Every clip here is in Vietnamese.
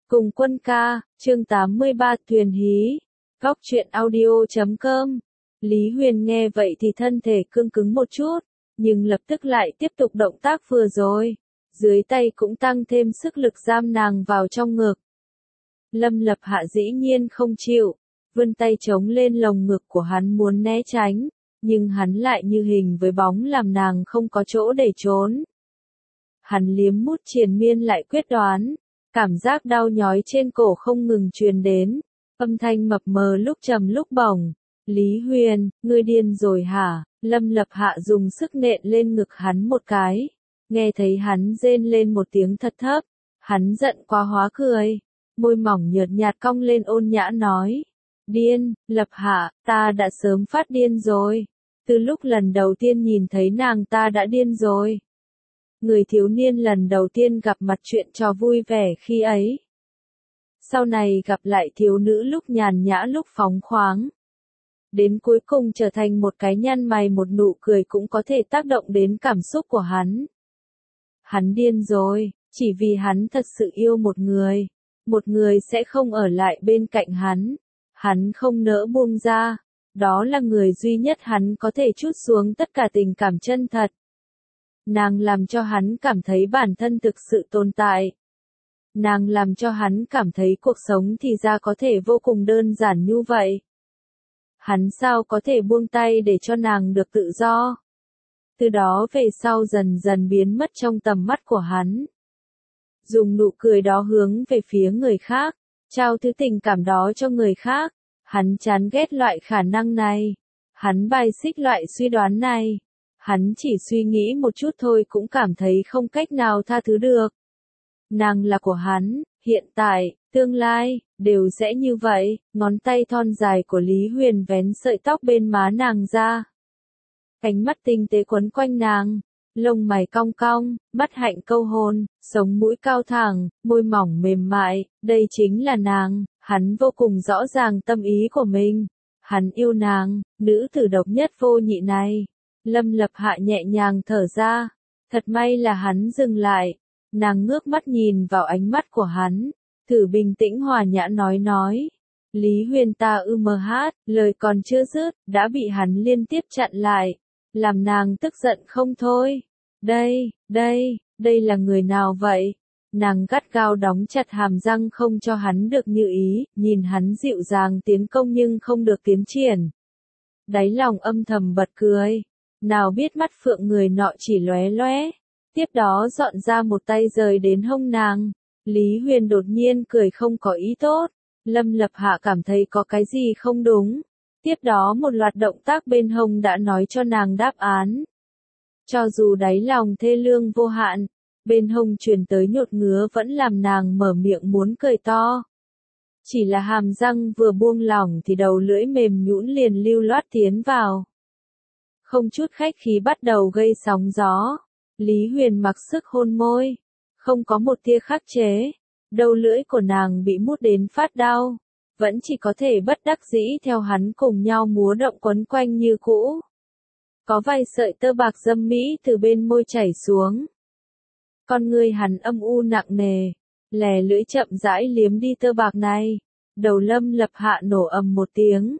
Cùng Quân ca, chương 83 thuyền hí. Góc truyện audio.com. Lý Huyền nghe vậy thì thân thể cương cứng một chút, nhưng lập tức lại tiếp tục động tác vừa rồi. Dưới tay cũng tăng thêm sức lực giam nàng vào trong ngực. Lâm Lập Hạ dĩ nhiên không chịu, vươn tay chống lên lồng ngực của hắn muốn né tránh, nhưng hắn lại như hình với bóng làm nàng không có chỗ để trốn. Hắn liếm mút triền miên lại quyết đoán. Cảm giác đau nhói trên cổ không ngừng truyền đến, âm thanh mập mờ lúc trầm lúc bổng. Lý Huyền, ngươi điên rồi hả? Lâm Lập Hạ dùng sức nện lên ngực hắn một cái. Nghe thấy hắn rên lên một tiếng thật thấp, hắn giận quá hóa cười. Môi mỏng nhợt nhạt cong lên ôn nhã nói. Điên, Lập Hạ, ta đã sớm phát điên rồi. Từ lúc lần đầu tiên nhìn thấy nàng ta đã điên rồi. Người thiếu niên lần đầu tiên gặp mặt chuyện trò vui vẻ khi ấy. Sau này gặp lại thiếu nữ lúc nhàn nhã lúc phóng khoáng. Đến cuối cùng trở thành một cái nhăn mày một nụ cười cũng có thể tác động đến cảm xúc của hắn. Hắn điên rồi, chỉ vì hắn thật sự yêu một người. Một người sẽ không ở lại bên cạnh hắn. Hắn không nỡ buông ra. Đó là người duy nhất hắn có thể trút xuống tất cả tình cảm chân thật. Nàng làm cho hắn cảm thấy bản thân thực sự tồn tại. Nàng làm cho hắn cảm thấy cuộc sống thì ra có thể vô cùng đơn giản như vậy. Hắn sao có thể buông tay để cho nàng được tự do. Từ đó về sau dần dần biến mất trong tầm mắt của hắn. Dùng nụ cười đó hướng về phía người khác, trao thứ tình cảm đó cho người khác. Hắn chán ghét loại khả năng này. Hắn bài xích loại suy đoán này. Hắn chỉ suy nghĩ một chút thôi cũng cảm thấy không cách nào tha thứ được. Nàng là của hắn, hiện tại, tương lai, đều sẽ như vậy. Ngón tay thon dài của Lý Huyền vén sợi tóc bên má nàng ra. Cánh mắt tinh tế quấn quanh nàng, lông mày cong cong, mắt hạnh câu hôn, sống mũi cao thẳng, môi mỏng mềm mại, đây chính là nàng. Hắn vô cùng rõ ràng tâm ý của mình. Hắn yêu nàng, nữ tử độc nhất vô nhị này. Lâm Lập Hạ nhẹ nhàng thở ra. Thật may là hắn dừng lại. Nàng ngước mắt nhìn vào ánh mắt của hắn. Thử bình tĩnh hòa nhã nói. Lý Huyền ta hát, lời còn chưa dứt, đã bị hắn liên tiếp chặn lại. Làm nàng tức giận không thôi. Đây là người nào vậy? Nàng gắt gao đóng chặt hàm răng không cho hắn được như ý, nhìn hắn dịu dàng tiến công nhưng không được tiến triển. Đáy lòng âm thầm bật cười. Nào biết mắt phượng người nọ chỉ lóe lóe. Tiếp đó dọn ra một tay rời đến hông nàng. Lý Huyền đột nhiên cười không có ý tốt. Lâm Lập Hạ cảm thấy có cái gì không đúng. Tiếp đó một loạt động tác bên hông đã nói cho nàng đáp án. Cho dù đáy lòng thê lương vô hạn, bên hông truyền tới nhột ngứa vẫn làm nàng mở miệng muốn cười to. Chỉ là hàm răng vừa buông lỏng thì đầu lưỡi mềm nhũn liền lưu loát tiến vào. Không chút khách khí bắt đầu gây sóng gió. Lý Huyền mặc sức hôn môi. Không có một tia khắc chế. Đầu lưỡi của nàng bị mút đến phát đau. Vẫn chỉ có thể bất đắc dĩ theo hắn cùng nhau múa động quấn quanh như cũ. Có vài sợi tơ bạc dâm mỹ từ bên môi chảy xuống. Con người hắn âm u nặng nề. Lè lưỡi chậm rãi liếm đi tơ bạc này. Đầu Lâm Lập Hạ nổ ầm một tiếng.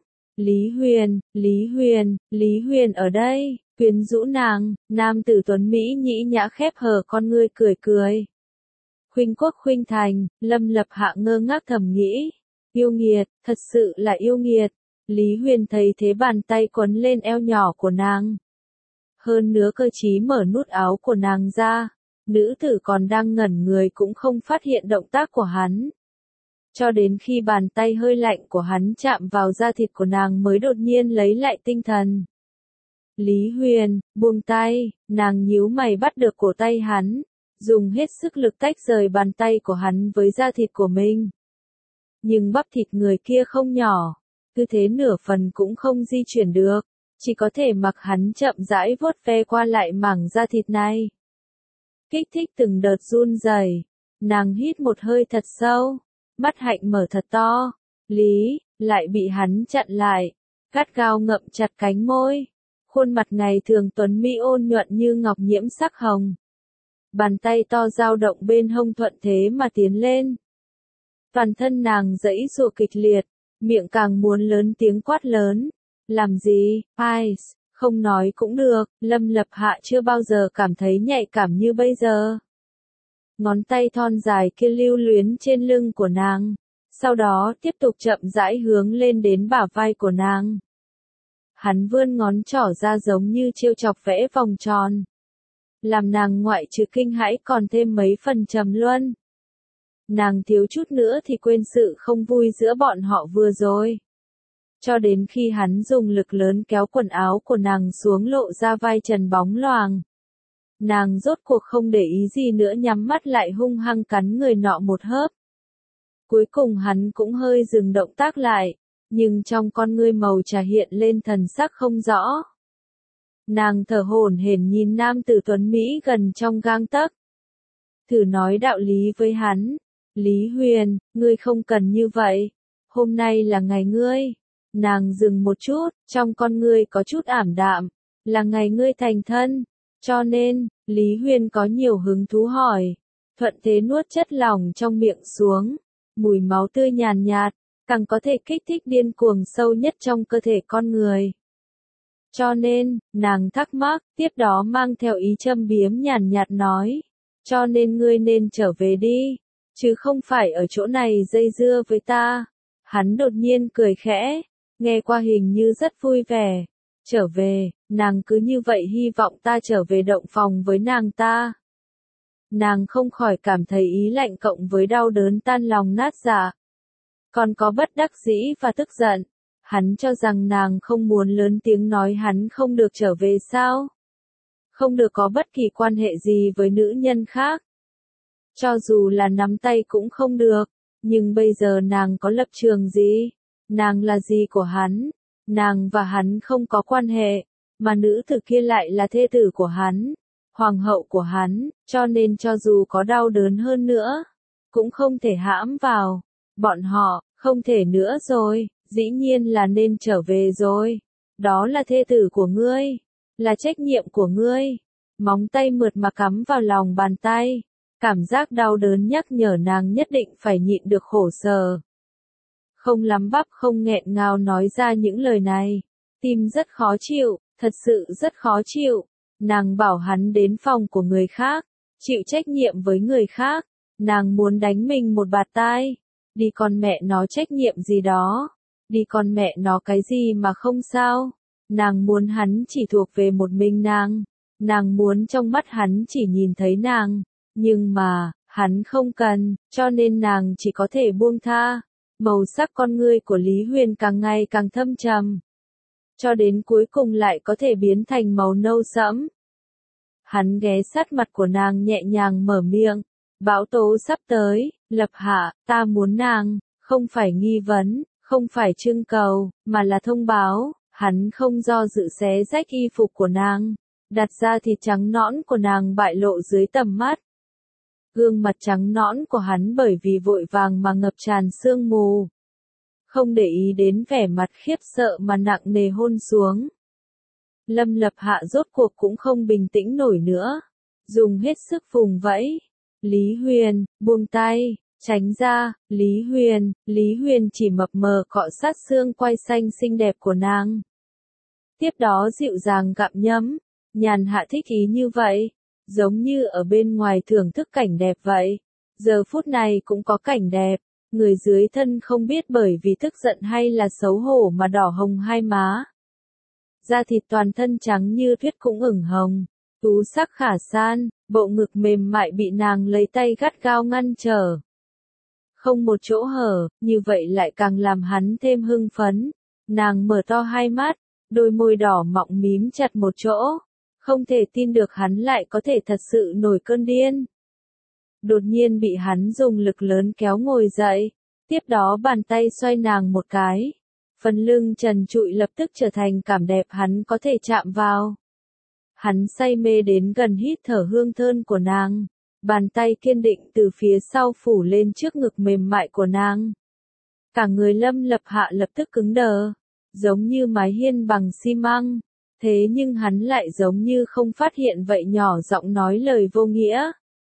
Lý Huyền ở đây, quyến rũ nàng. Nam tử tuấn Mỹ nhĩ nhã khép hờ con ngươi cười. Khuynh quốc khuynh thành, Lâm Lập Hạ ngơ ngác thầm nghĩ. Yêu nghiệt, thật sự là yêu nghiệt. Lý Huyền thấy thế bàn tay quấn lên eo nhỏ của nàng. Hơn nữa cơ trí mở nút áo của nàng ra. Nữ tử còn đang ngẩn người cũng không phát hiện động tác của hắn. Cho đến khi bàn tay hơi lạnh của hắn chạm vào da thịt của nàng mới đột nhiên lấy lại tinh thần. Lý Huyền, buông tay, nàng nhíu mày bắt được cổ tay hắn, dùng hết sức lực tách rời bàn tay của hắn với da thịt của mình. Nhưng bắp thịt người kia không nhỏ, cứ thế nửa phần cũng không di chuyển được, chỉ có thể mặc hắn chậm rãi vuốt ve qua lại mảng da thịt này. Kích thích từng đợt run rẩy, nàng hít một hơi thật sâu. Mắt hạnh mở thật to, Lý, lại bị hắn chặn lại, gắt gao ngậm chặt cánh môi. Khuôn mặt ngày thường tuấn mỹ ôn nhuận như ngọc nhiễm sắc hồng. Bàn tay to dao động bên hông thuận thế mà tiến lên. Toàn thân nàng giãy giụa kịch liệt, miệng càng muốn lớn tiếng quát lớn. Làm gì, Ice, không nói cũng được, Lâm Lập Hạ chưa bao giờ cảm thấy nhạy cảm như bây giờ. Ngón tay thon dài kia lưu luyến trên lưng của nàng, sau đó tiếp tục chậm rãi hướng lên đến bả vai của nàng. Hắn vươn ngón trỏ ra giống như trêu chọc vẽ vòng tròn. Làm nàng ngoại trừ kinh hãi còn thêm mấy phần trầm luân. Nàng thiếu chút nữa thì quên sự không vui giữa bọn họ vừa rồi. Cho đến khi hắn dùng lực lớn kéo quần áo của nàng xuống lộ ra vai trần bóng loàng. Nàng rốt cuộc không để ý gì nữa nhắm mắt lại hung hăng cắn người nọ một hớp. Cuối cùng hắn cũng hơi dừng động tác lại, nhưng trong con ngươi màu trà hiện lên thần sắc không rõ. Nàng thở hổn hển nhìn nam tử tuấn Mỹ gần trong gang tấc. Thử nói đạo lý với hắn. Lý Huyền, ngươi không cần như vậy. Hôm nay là ngày ngươi. Nàng dừng một chút, trong con ngươi có chút ảm đạm. Là ngày ngươi thành thân. Cho nên, Lý Huyền có nhiều hứng thú hỏi. Thuận thế nuốt chất lỏng trong miệng xuống. Mùi máu tươi nhàn nhạt, càng có thể kích thích điên cuồng sâu nhất trong cơ thể con người. Cho nên, nàng thắc mắc, tiếp đó mang theo ý châm biếm nhàn nhạt nói. Cho nên ngươi nên trở về đi, chứ không phải ở chỗ này dây dưa với ta. Hắn đột nhiên cười khẽ, nghe qua hình như rất vui vẻ. Trở về, nàng cứ như vậy hy vọng ta trở về động phòng với nàng ta. Nàng không khỏi cảm thấy ý lạnh cộng với đau đớn tan lòng nát dạ. Còn có bất đắc dĩ và tức giận. Hắn cho rằng nàng không muốn lớn tiếng nói hắn không được trở về sao? Không được có bất kỳ quan hệ gì với nữ nhân khác. Cho dù là nắm tay cũng không được. Nhưng bây giờ nàng có lập trường gì? Nàng là gì của hắn? Nàng và hắn không có quan hệ. Mà nữ tử kia lại là thê tử của hắn. Hoàng hậu của hắn. Cho nên cho dù có đau đớn hơn nữa. Cũng không thể hãm vào. Bọn họ, không thể nữa rồi. Dĩ nhiên là nên trở về rồi. Đó là thê tử của ngươi. Là trách nhiệm của ngươi. Móng tay mượt mà cắm vào lòng bàn tay. Cảm giác đau đớn nhắc nhở nàng nhất định phải nhịn được khổ sở. Không lắm bắp không nghẹn ngào nói ra những lời này. Tim rất khó chịu, thật sự rất khó chịu. Nàng bảo hắn đến phòng của người khác. Chịu trách nhiệm với người khác. Nàng muốn đánh mình một bạt tai. Đi con mẹ nó trách nhiệm gì đó. Đi con mẹ nó cái gì mà không sao. Nàng muốn hắn chỉ thuộc về một mình nàng. Nàng muốn trong mắt hắn chỉ nhìn thấy nàng. Nhưng mà, hắn không cần, cho nên nàng chỉ có thể buông tha. Màu sắc con ngươi của Lý Huyền càng ngày càng thâm trầm. Cho đến cuối cùng lại có thể biến thành màu nâu sẫm. Hắn ghé sát mặt của nàng nhẹ nhàng mở miệng. Bão tố sắp tới, Lập Hạ, ta muốn nàng, không phải nghi vấn. Không phải trưng cầu, mà là thông báo. Hắn không do dự xé rách y phục của nàng. Đặt ra thịt trắng nõn của nàng bại lộ dưới tầm mắt. Gương mặt trắng nõn của hắn bởi vì vội vàng mà ngập tràn sương mù. Không để ý đến vẻ mặt khiếp sợ mà nặng nề hôn xuống. Lâm Lập Hạ rốt cuộc cũng không bình tĩnh nổi nữa. Dùng hết sức vùng vẫy. Lý Huyền, buông tay. Tránh ra, Lý Huyền chỉ mập mờ cọ sát xương quai xanh xinh đẹp của nàng. Tiếp đó dịu dàng gặm nhấm, nhàn hạ thích ý như vậy, giống như ở bên ngoài thưởng thức cảnh đẹp vậy. Giờ phút này cũng có cảnh đẹp, người dưới thân không biết bởi vì tức giận hay là xấu hổ mà đỏ hồng hai má. Da thịt toàn thân trắng như tuyết cũng ửng hồng, tú sắc khả san, bộ ngực mềm mại bị nàng lấy tay gắt gao ngăn trở. Không một chỗ hở, như vậy lại càng làm hắn thêm hưng phấn. Nàng mở to hai mắt, đôi môi đỏ mọng mím chặt một chỗ. Không thể tin được hắn lại có thể thật sự nổi cơn điên. Đột nhiên bị hắn dùng lực lớn kéo ngồi dậy. Tiếp đó bàn tay xoay nàng một cái. Phần lưng trần trụi lập tức trở thành cảm đẹp hắn có thể chạm vào. Hắn say mê đến gần hít thở hương thơm của nàng. Bàn tay kiên định từ phía sau phủ lên trước ngực mềm mại của nàng. Cả người Lâm Lập Hạ lập tức cứng đờ, giống như mái hiên bằng xi măng. Thế nhưng hắn lại giống như không phát hiện vậy nhỏ giọng nói lời vô nghĩa.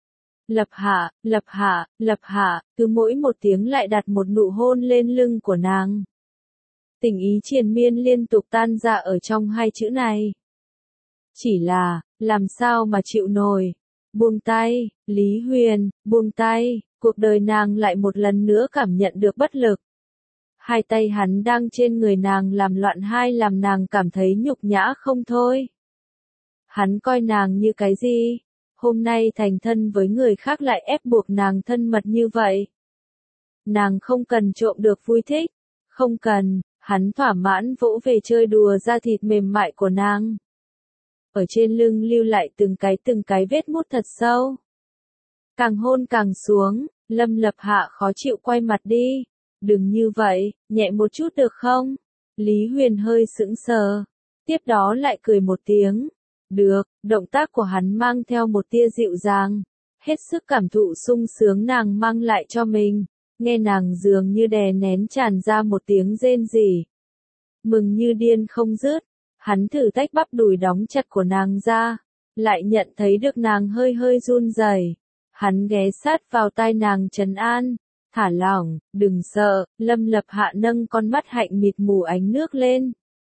lập hạ, cứ mỗi một tiếng lại đặt một nụ hôn lên lưng của nàng. Tình ý triền miên liên tục tan ra ở trong hai chữ này. Chỉ là, làm sao mà chịu nổi. Buông tay, Lý Huyền, buông tay, cuộc đời nàng lại một lần nữa cảm nhận được bất lực. Hai tay hắn đang trên người nàng làm loạn làm nàng cảm thấy nhục nhã không thôi. Hắn coi nàng như cái gì? Hôm nay thành thân với người khác lại ép buộc nàng thân mật như vậy. Nàng không cần trộm được vui thích. Không cần, hắn thỏa mãn vỗ về chơi đùa da thịt mềm mại của nàng. Ở trên lưng lưu lại từng cái vết mút thật sâu. Càng hôn càng xuống, Lâm Lập Hạ khó chịu quay mặt đi. Đừng như vậy, nhẹ một chút được không? Lý Huyền hơi sững sờ. Tiếp đó lại cười một tiếng. Được, động tác của hắn mang theo một tia dịu dàng. Hết sức cảm thụ sung sướng nàng mang lại cho mình. Nghe nàng dường như đè nén tràn ra một tiếng rên rỉ. Mừng như điên không dứt. Hắn thử tách bắp đùi đóng chặt của nàng ra. Lại nhận thấy được nàng hơi hơi run rẩy. Hắn ghé sát vào tai nàng trấn an. Thả lỏng, đừng sợ, Lâm Lập Hạ nâng con mắt hạnh mịt mù ánh nước lên.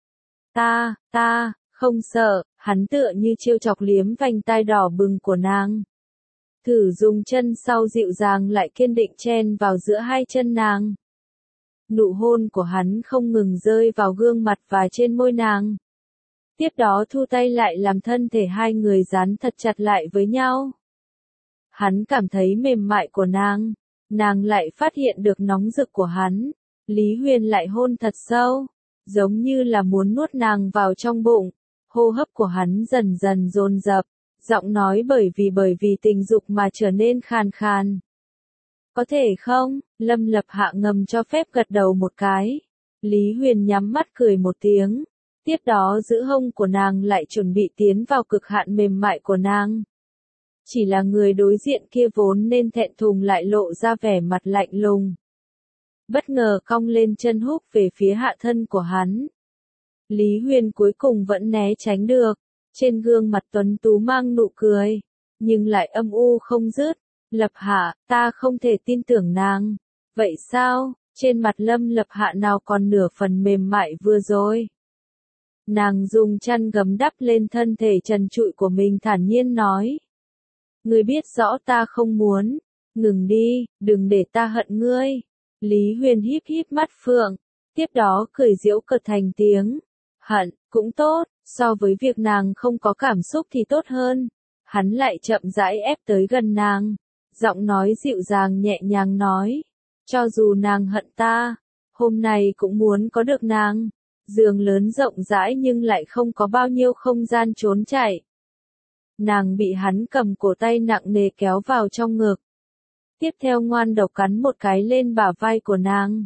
Ta, không sợ, hắn tựa như trêu chọc liếm vành tai đỏ bừng của nàng. Thử dùng chân sau dịu dàng lại kiên định chen vào giữa hai chân nàng. Nụ hôn của hắn không ngừng rơi vào gương mặt và trên môi nàng. Tiếp đó thu tay lại làm thân thể hai người dán thật chặt lại với nhau. Hắn cảm thấy mềm mại của nàng lại phát hiện được nóng rực của hắn. Lý Huyền lại hôn thật sâu, giống như là muốn nuốt nàng vào trong bụng. Hô hấp của hắn dần dần dồn dập, giọng nói bởi vì tình dục mà trở nên khàn khàn. Có thể không? Lâm Lập Hạ ngầm cho phép gật đầu một cái. Lý Huyền nhắm mắt cười một tiếng. Tiếp đó giữ hông của nàng lại chuẩn bị tiến vào cực hạn mềm mại của nàng. Chỉ là người đối diện kia vốn nên thẹn thùng lại lộ ra vẻ mặt lạnh lùng. Bất ngờ cong lên chân húc về phía hạ thân của hắn. Lý Huyền cuối cùng vẫn né tránh được. Trên gương mặt tuấn tú mang nụ cười. Nhưng lại âm u không dứt. Lập Hạ, ta không thể tin tưởng nàng. Vậy sao? Trên mặt Lâm Lập Hạ nào còn nửa phần mềm mại vừa rồi. Nàng dùng chăn gấm đắp lên thân thể trần trụi của mình thản nhiên nói. Ngươi biết rõ ta không muốn. Ngừng đi, đừng để ta hận ngươi. Lý Huyền híp híp mắt phượng. Tiếp đó cười giễu cợt thành tiếng. Hận, cũng tốt, so với việc nàng không có cảm xúc thì tốt hơn. Hắn lại chậm rãi ép tới gần nàng. Giọng nói dịu dàng nhẹ nhàng nói. Cho dù nàng hận ta, hôm nay cũng muốn có được nàng. Giường lớn rộng rãi nhưng lại không có bao nhiêu không gian trốn chạy. Nàng bị hắn cầm cổ tay nặng nề kéo vào trong ngực. Tiếp theo ngoan độc cắn một cái lên bả vai của nàng.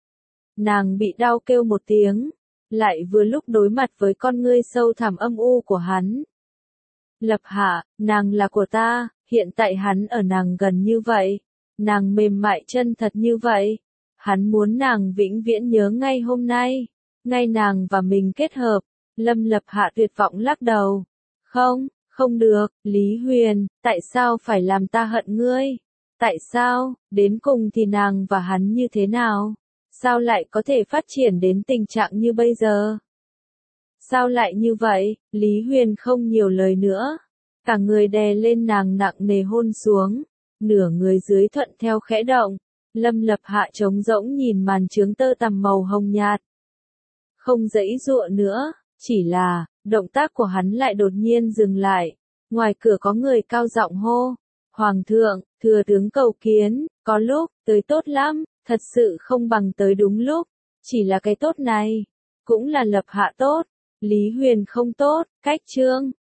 Nàng bị đau kêu một tiếng, lại vừa lúc đối mặt với con ngươi sâu thẳm âm u của hắn. Lập Hạ, nàng là của ta, hiện tại hắn ở nàng gần như vậy. Nàng mềm mại chân thật như vậy. Hắn muốn nàng vĩnh viễn nhớ ngay hôm nay. Ngay nàng và mình kết hợp. Lâm Lập Hạ tuyệt vọng lắc đầu. Không được, Lý Huyền, tại sao phải làm ta hận ngươi? Tại sao, đến cùng thì nàng và hắn như thế nào? Sao lại có thể phát triển đến tình trạng như bây giờ? Sao lại như vậy? Lý Huyền không nhiều lời nữa. Cả người đè lên nàng nặng nề hôn xuống. Nửa người dưới thuận theo khẽ động. Lâm Lập Hạ trống rỗng nhìn màn trướng tơ tằm màu hồng nhạt. Không giãy giụa nữa, chỉ là, động tác của hắn lại đột nhiên dừng lại. Ngoài cửa có người cao giọng hô. Hoàng thượng, thừa tướng cầu kiến, có lúc, tới tốt lắm, thật sự không bằng tới đúng lúc. Chỉ là cái tốt này, cũng là Lập Hạ tốt, Lý Huyền không tốt, cách chương.